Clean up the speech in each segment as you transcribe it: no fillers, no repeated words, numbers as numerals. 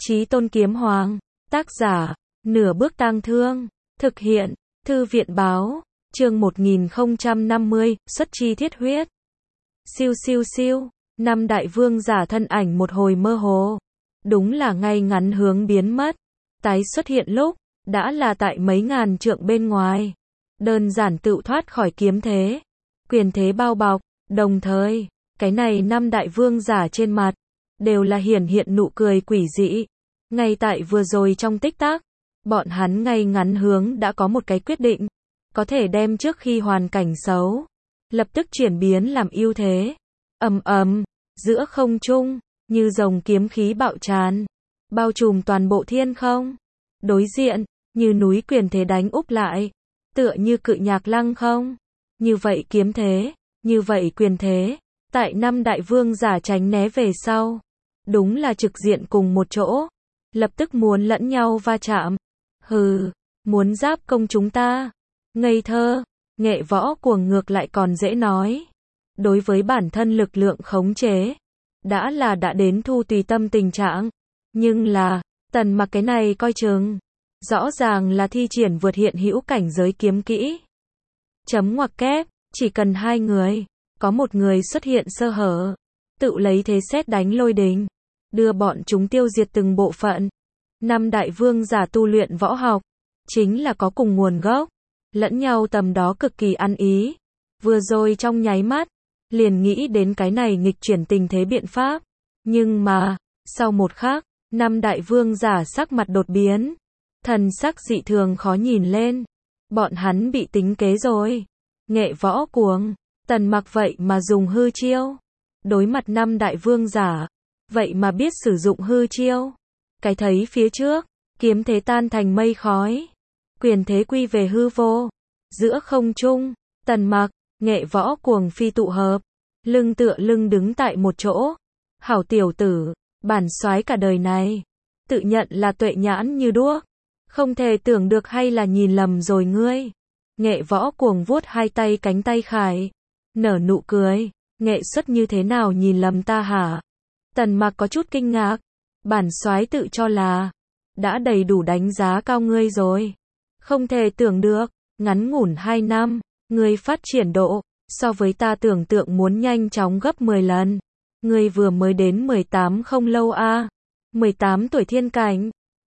Chí Tôn Kiếm Hoàng, tác giả, Nửa Bước Tang Thương, thực hiện, Thư viện báo, chương 1050, xuất chi thiết huyết. Siêu siêu siêu, năm đại vương giả thân ảnh một hồi mơ hồ. Đúng là ngay ngắn hướng biến mất. Tái xuất hiện lúc, đã là tại mấy ngàn trượng bên ngoài. Đơn giản tự thoát khỏi kiếm thế. Quyền thế bao bọc, đồng thời, cái này năm đại vương giả trên mặt, đều là hiển hiện nụ cười quỷ dị. Ngay tại vừa rồi trong tích tắc, bọn hắn ngay ngắn hướng đã có một cái quyết định. Có thể đem trước khi hoàn cảnh xấu, lập tức chuyển biến làm ưu thế. Ầm ầm, giữa không trung, như rồng kiếm khí bạo tràn, bao trùm toàn bộ thiên không. Đối diện, như núi quyền thế đánh úp lại, tựa như cự nhạc lăng không. Như vậy kiếm thế, như vậy quyền thế, tại năm đại vương giả tránh né về sau, đúng là trực diện cùng một chỗ, lập tức muốn lẫn nhau va chạm. Hừ, muốn giáp công chúng ta. Ngây thơ, Nghệ Võ Cuồng ngược lại còn dễ nói. Đối với bản thân lực lượng khống chế, đã đến thu tùy tâm tình trạng. Nhưng là, Tần Mặc cái này coi chừng, rõ ràng là thi triển vượt hiện hữu cảnh giới kiếm kỹ. Chấm ngoặc kép, chỉ cần hai người, có một người xuất hiện sơ hở, tự lấy thế sét đánh lôi đình, đưa bọn chúng tiêu diệt từng bộ phận. Năm đại vương giả tu luyện võ học, chính là có cùng nguồn gốc, lẫn nhau tầm đó cực kỳ ăn ý. Vừa rồi trong nháy mắt, liền nghĩ đến cái này nghịch chuyển tình thế biện pháp. Nhưng mà, sau một khắc, năm đại vương giả sắc mặt đột biến, thần sắc dị thường khó nhìn lên. Bọn hắn bị tính kế rồi. Nghệ Võ Cuồng, Tần Mặc vậy mà dùng hư chiêu. Đối mặt năm đại vương giả, vậy mà biết sử dụng hư chiêu. Cái thấy phía trước, kiếm thế tan thành mây khói, quyền thế quy về hư vô. Giữa không trung, Tần Mặc, Nghệ Võ Cuồng phi tụ hợp, lưng tựa lưng đứng tại một chỗ. Hảo tiểu tử, bản soái cả đời này, tự nhận là tuệ nhãn như đuốc, không thể tưởng được hay là nhìn lầm rồi ngươi. Nghệ Võ Cuồng vuốt hai tay cánh tay khải, nở nụ cười, nghệ xuất như thế nào nhìn lầm ta hả? Tần Mặc có chút kinh ngạc, bản soái tự cho là đã đầy đủ đánh giá cao ngươi rồi. Không thể tưởng được, ngắn ngủn 2 năm, ngươi phát triển độ, so với ta tưởng tượng muốn nhanh chóng gấp 10 lần. Ngươi vừa mới đến 18 không lâu a. 18 tuổi thiên cảnh,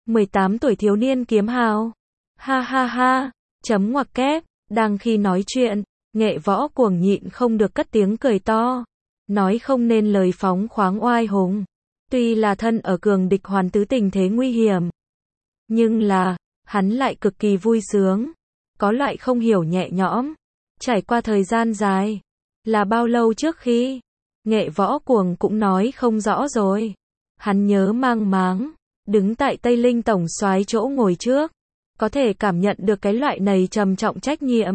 18 tuổi thiếu niên kiếm hào. Ha ha ha, chấm ngoặc kép, đang khi nói chuyện, Nghệ Võ Cuồng nhịn không được cất tiếng cười to. Nói không nên lời phóng khoáng oai hùng. Tuy là thân ở cường địch hoàn tứ tình thế nguy hiểm, nhưng là, hắn lại cực kỳ vui sướng. Có loại không hiểu nhẹ nhõm. Trải qua thời gian dài, là bao lâu trước khi, Nghệ Võ Cuồng cũng nói không rõ rồi. Hắn nhớ mang máng, đứng tại Tây Linh tổng soái chỗ ngồi trước, có thể cảm nhận được cái loại này trầm trọng trách nhiệm.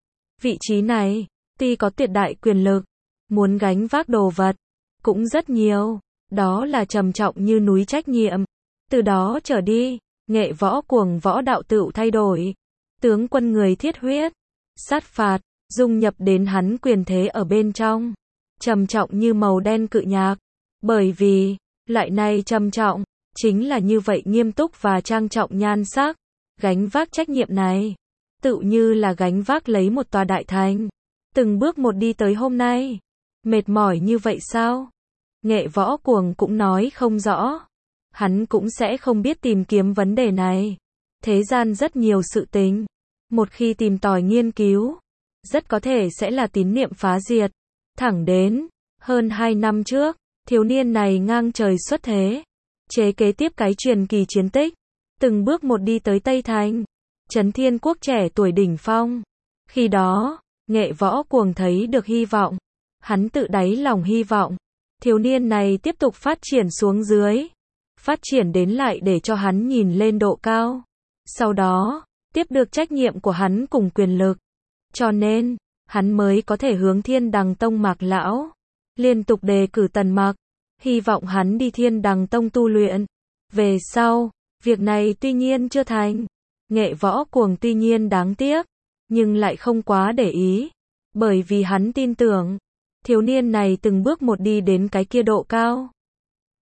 Vị trí này, tuy có tuyệt đại quyền lực, muốn gánh vác đồ vật, cũng rất nhiều, đó là trầm trọng như núi trách nhiệm. Từ đó trở đi, Nghệ Võ Cuồng võ đạo tựu thay đổi. Tướng quân người thiết huyết, sát phạt, dung nhập đến hắn quyền thế ở bên trong. Trầm trọng như màu đen cự nhạc. Bởi vì, loại này trầm trọng, chính là như vậy nghiêm túc và trang trọng nhan sắc. Gánh vác trách nhiệm này, tự như là gánh vác lấy một tòa đại thành. Từng bước một đi tới hôm nay. Mệt mỏi như vậy sao? Nghệ Võ Cuồng cũng nói không rõ. Hắn cũng sẽ không biết tìm kiếm vấn đề này. Thế gian rất nhiều sự tình. Một khi tìm tòi nghiên cứu, rất có thể sẽ là tín niệm phá diệt. Thẳng đến, hơn 2 năm trước, thiếu niên này ngang trời xuất thế. Chế kế tiếp cái truyền kỳ chiến tích. Từng bước một đi tới Tây Thành. Trấn Thiên Quốc trẻ tuổi đỉnh phong. Khi đó, Nghệ Võ Cuồng thấy được hy vọng. Hắn tự đáy lòng hy vọng. Thiếu niên này tiếp tục phát triển xuống dưới. Phát triển đến lại để cho hắn nhìn lên độ cao. Sau đó, tiếp được trách nhiệm của hắn cùng quyền lực. Cho nên, hắn mới có thể hướng Thiên Đằng Tông Mạc Lão. Liên tục đề cử Tần Mặc. Hy vọng hắn đi Thiên Đằng Tông tu luyện. Về sau, việc này tuy nhiên chưa thành. Nghệ Võ Cuồng tuy nhiên đáng tiếc, nhưng lại không quá để ý. Bởi vì hắn tin tưởng, thiếu niên này từng bước một đi đến cái kia độ cao.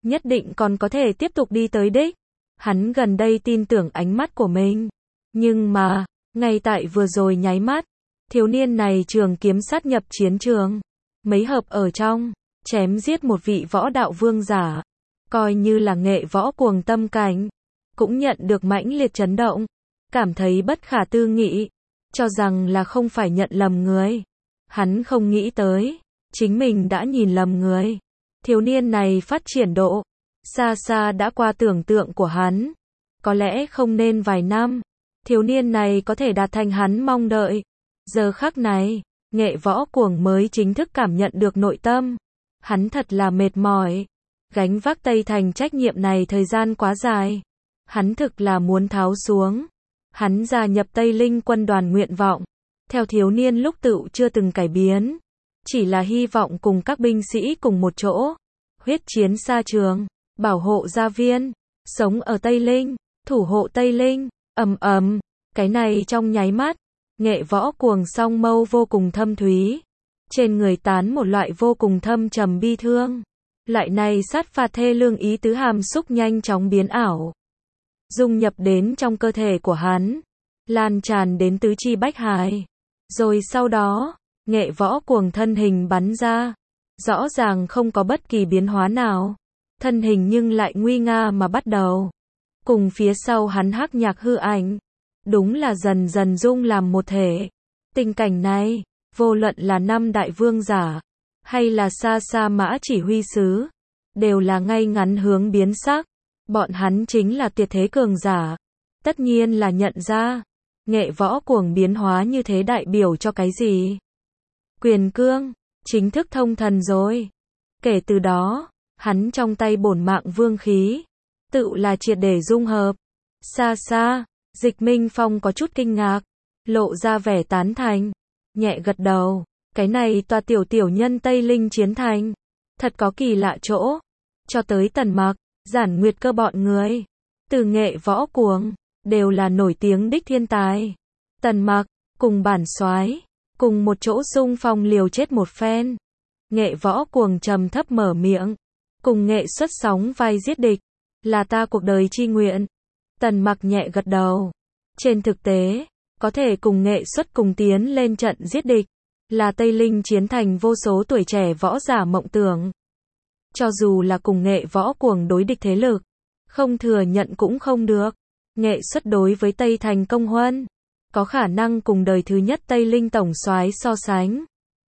nhất định còn có thể tiếp tục đi tới đích. Hắn gần đây tin tưởng ánh mắt của mình. Nhưng mà, ngay tại vừa rồi nháy mắt, thiếu niên này trường kiếm sát nhập chiến trường. Mấy hợp ở trong, chém giết một vị võ đạo vương giả. Coi như là nghệ võ cuồng tâm cảnh. Cũng nhận được mãnh liệt chấn động. Cảm thấy bất khả tư nghị. Cho rằng là không phải nhận lầm người. Hắn không nghĩ tới. Chính mình đã nhìn lầm người. Thiếu niên này phát triển độ. Xa xa đã qua tưởng tượng của hắn. Có lẽ không nên vài năm. Thiếu niên này có thể đạt thành hắn mong đợi. Giờ khắc này, nghệ võ cuồng mới chính thức cảm nhận được nội tâm. Hắn thật là mệt mỏi. Gánh vác Tây Thành trách nhiệm này thời gian quá dài. Hắn thực là muốn tháo xuống. Hắn gia nhập Tây Linh quân đoàn nguyện vọng. Theo thiếu niên lúc tựu chưa từng cải biến. Chỉ là hy vọng cùng các binh sĩ cùng một chỗ. Huyết chiến xa trường. Bảo hộ gia viên. Sống ở Tây Linh. Thủ hộ Tây Linh. Cái này trong nháy mắt. Nghệ võ cuồng song mâu vô cùng thâm thúy. Trên người tán một loại vô cùng thâm trầm bi thương. Loại này sát phạt thê lương ý tứ hàm xúc nhanh chóng biến ảo. Dung nhập đến trong cơ thể của hắn. Lan tràn đến tứ chi bách hải. Rồi sau đó, nghệ võ cuồng thân hình bắn ra. Rõ ràng không có bất kỳ biến hóa nào. Thân hình nhưng lại nguy nga mà bắt đầu. Cùng phía sau hắn hắc nhạc hư ảnh. Đúng là dần dần dung làm một thể. Tình cảnh này, vô luận là năm đại vương giả, hay là xa xa mã chỉ huy sứ, đều là ngay ngắn hướng biến sắc. Bọn hắn chính là tuyệt thế cường giả. Tất nhiên là nhận ra, nghệ võ cuồng biến hóa như thế đại biểu cho cái gì? Quyền cương, chính thức thông thần rồi. Kể từ đó, hắn trong tay bổn mạng vương khí, tự là triệt để dung hợp. Xa xa, Dịch Minh Phong có chút kinh ngạc, lộ ra vẻ tán thành, nhẹ gật đầu, cái này tòa tiểu nhân Tây Linh chiến thành, thật có kỳ lạ chỗ. Cho tới Tần Mặc, Giản Nguyệt Cơ bọn người, từ nghệ võ cuồng, đều là nổi tiếng đích thiên tài. Tần Mặc, cùng bản soái, cùng một chỗ xung phong liều chết một phen. Nghệ võ cuồng trầm thấp mở miệng, cùng nghệ xuất sóng vai giết địch, là ta cuộc đời chi nguyện. Tần Mặc nhẹ gật đầu. Trên thực tế, có thể cùng nghệ xuất cùng tiến lên trận giết địch, là Tây Linh chiến thành vô số tuổi trẻ võ giả mộng tưởng. Cho dù là cùng nghệ võ cuồng đối địch thế lực, không thừa nhận cũng không được. Nghệ xuất đối với Tây Thành Công Huân, có khả năng cùng đời thứ nhất Tây Linh tổng soái so sánh.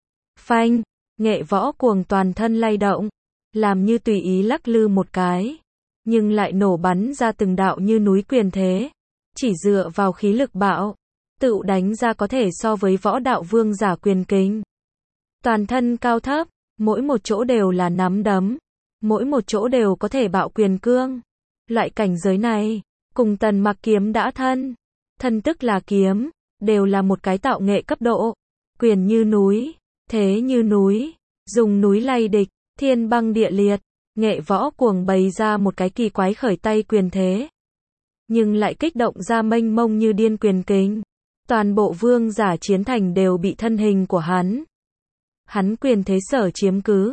Phanh, nghệ võ cuồng toàn thân lay động, làm như tùy ý lắc lư một cái, nhưng lại nổ bắn ra từng đạo như núi quyền thế. Chỉ dựa vào khí lực bạo, tự đánh ra có thể so với võ đạo vương giả quyền kình. Toàn thân cao thấp, mỗi một chỗ đều là nắm đấm, mỗi một chỗ đều có thể bạo quyền cương. Loại cảnh giới này, cùng Tần Mặc kiếm đã thân tức là kiếm, đều là một cái tạo nghệ cấp độ. Quyền như núi, thế như núi, dùng núi lay địch, thiên băng địa liệt. Nghệ võ cuồng bày ra một cái kỳ quái khởi tay quyền thế, nhưng lại kích động ra mênh mông như điên quyền kình. Toàn bộ vương giả chiến thành đều bị thân hình của hắn quyền thế sở chiếm cứ.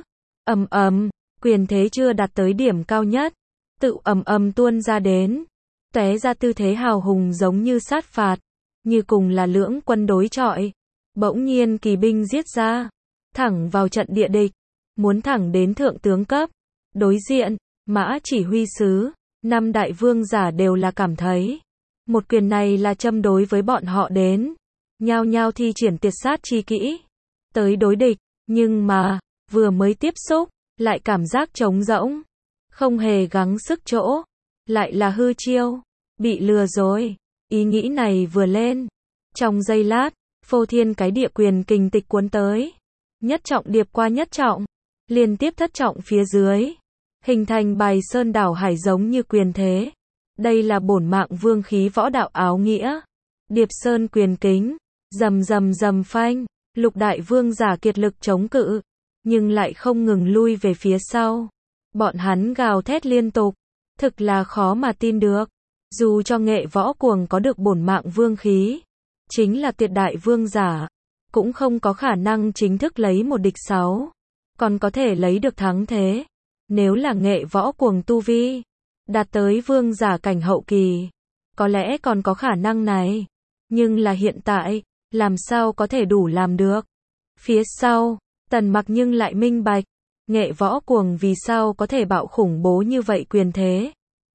Quyền thế chưa đạt tới điểm cao nhất, tự tuôn ra đến, tóe ra tư thế hào hùng giống như sát phạt, như cùng là lưỡng quân đối chọi. Bỗng nhiên kỳ binh giết ra, thẳng vào trận địa địch, muốn thẳng đến thượng tướng cấp. Đối diện, mã chỉ huy sứ, năm đại vương giả đều là cảm thấy, một quyền này là châm đối với bọn họ đến. Nhao nhao thi triển tiệt sát chi kỹ, tới đối địch, nhưng mà, vừa mới tiếp xúc, lại cảm giác trống rỗng, không hề gắng sức chỗ, lại là hư chiêu, bị lừa rồi. Ý nghĩ này vừa lên, trong giây lát, phô thiên cái địa quyền kình tịch cuốn tới, nhất trọng điệp qua nhất trọng, liên tiếp thất trọng phía dưới, hình thành bài sơn đảo hải giống như quyền thế. Đây là bổn mạng vương khí võ đạo áo nghĩa. Điệp sơn quyền kính, rầm phanh, lục đại vương giả kiệt lực chống cự, nhưng lại không ngừng lui về phía sau. Bọn hắn gào thét liên tục, thực là khó mà tin được. Dù cho nghệ võ cuồng có được bổn mạng vương khí, chính là tuyệt đại vương giả, cũng không có khả năng chính thức lấy một địch 6, còn có thể lấy được thắng thế. Nếu là nghệ võ cuồng tu vi, đạt tới vương giả cảnh hậu kỳ, có lẽ còn có khả năng này. Nhưng là hiện tại, làm sao có thể đủ làm được. Phía sau, Tần Mặc nhưng lại minh bạch, nghệ võ cuồng vì sao có thể bạo khủng bố như vậy quyền thế.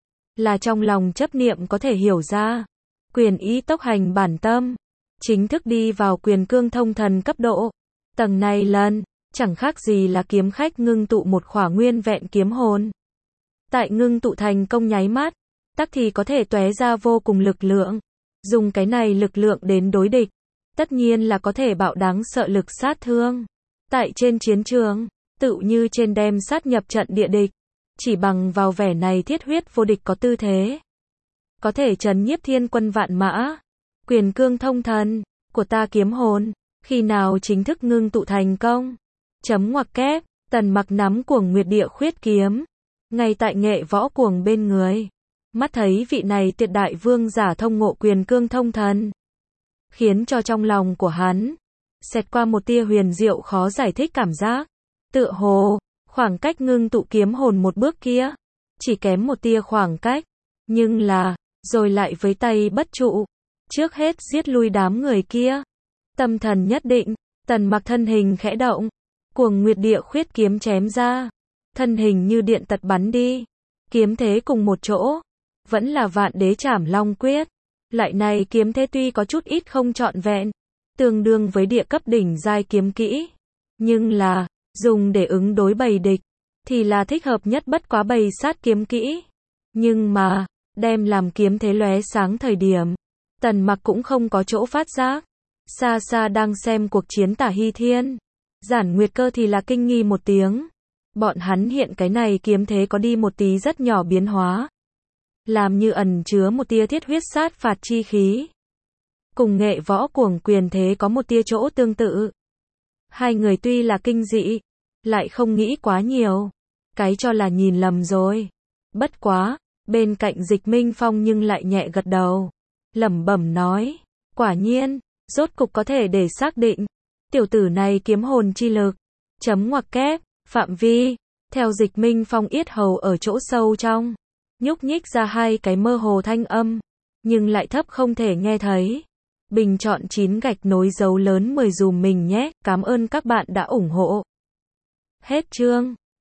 Là trong lòng chấp niệm có thể hiểu ra. Quyền ý tốc hành bản tâm, chính thức đi vào quyền cương thông thần cấp độ. Tầng này lần, chẳng khác gì là kiếm khách ngưng tụ một khỏa nguyên vẹn kiếm hồn. Tại ngưng tụ thành công nháy mắt, tắc thì có thể tóe ra vô cùng lực lượng. Dùng cái này lực lượng đến đối địch, tất nhiên là có thể bạo đáng sợ lực sát thương. Tại trên chiến trường, tựu như trên đem sát nhập trận địa địch, chỉ bằng vào vẻ này thiết huyết vô địch có tư thế, có thể trấn nhiếp thiên quân vạn mã. Quyền cương thông thần của ta kiếm hồn, khi nào chính thức ngưng tụ thành công? Chấm ngoặc kép, Tần Mặc nắm cuồng nguyệt địa khuyết kiếm, ngay tại nghệ võ cuồng bên người. Mắt thấy vị này tuyệt đại vương giả thông ngộ quyền cương thông thần, khiến cho trong lòng của hắn xẹt qua một tia huyền diệu khó giải thích cảm giác. Tựa hồ, khoảng cách ngưng tụ kiếm hồn một bước kia, chỉ kém một tia khoảng cách, nhưng là, rồi lại với tay bất trụ. Trước hết giết lui đám người kia. Tâm thần nhất định, Tần Mặc thân hình khẽ động, cuồng nguyệt địa khuyết kiếm chém ra, thân hình như điện tật bắn đi. Kiếm thế cùng một chỗ, vẫn là Vạn Đế Trảm Long Quyết. Lại này kiếm thế tuy có chút ít không trọn vẹn, tương đương với địa cấp đỉnh giai kiếm kỹ, nhưng là dùng để ứng đối bầy địch thì là thích hợp nhất bất quá bầy sát kiếm kỹ. Nhưng mà đem làm kiếm thế lóe sáng thời điểm, Tần Mặc cũng không có chỗ phát giác. Xa xa đang xem cuộc chiến Tả Hy Thiên, Giản Nguyệt Cơ thì là kinh nghi một tiếng. Bọn hắn hiện cái này kiếm thế có đi một tí rất nhỏ biến hóa, làm như ẩn chứa một tia thiết huyết sát phạt chi khí. Cùng nghệ võ cuồng quyền thế có một tia chỗ tương tự. Hai người tuy là kinh dị, lại không nghĩ quá nhiều, cái cho là nhìn lầm rồi. Bất quá, bên cạnh Dịch Minh Phong nhưng lại nhẹ gật đầu, lẩm bẩm nói, quả nhiên, rốt cục có thể để xác định, tiểu tử này kiếm hồn chi lực, chấm ngoặc kép, phạm vi, theo Dịch Minh Phong yết hầu ở chỗ sâu trong, nhúc nhích ra hai cái mơ hồ thanh âm, nhưng lại thấp không thể nghe thấy. Bình chọn 9 gạch nối dấu lớn 10 dùm mình nhé, cảm ơn các bạn đã ủng hộ. Hết chương.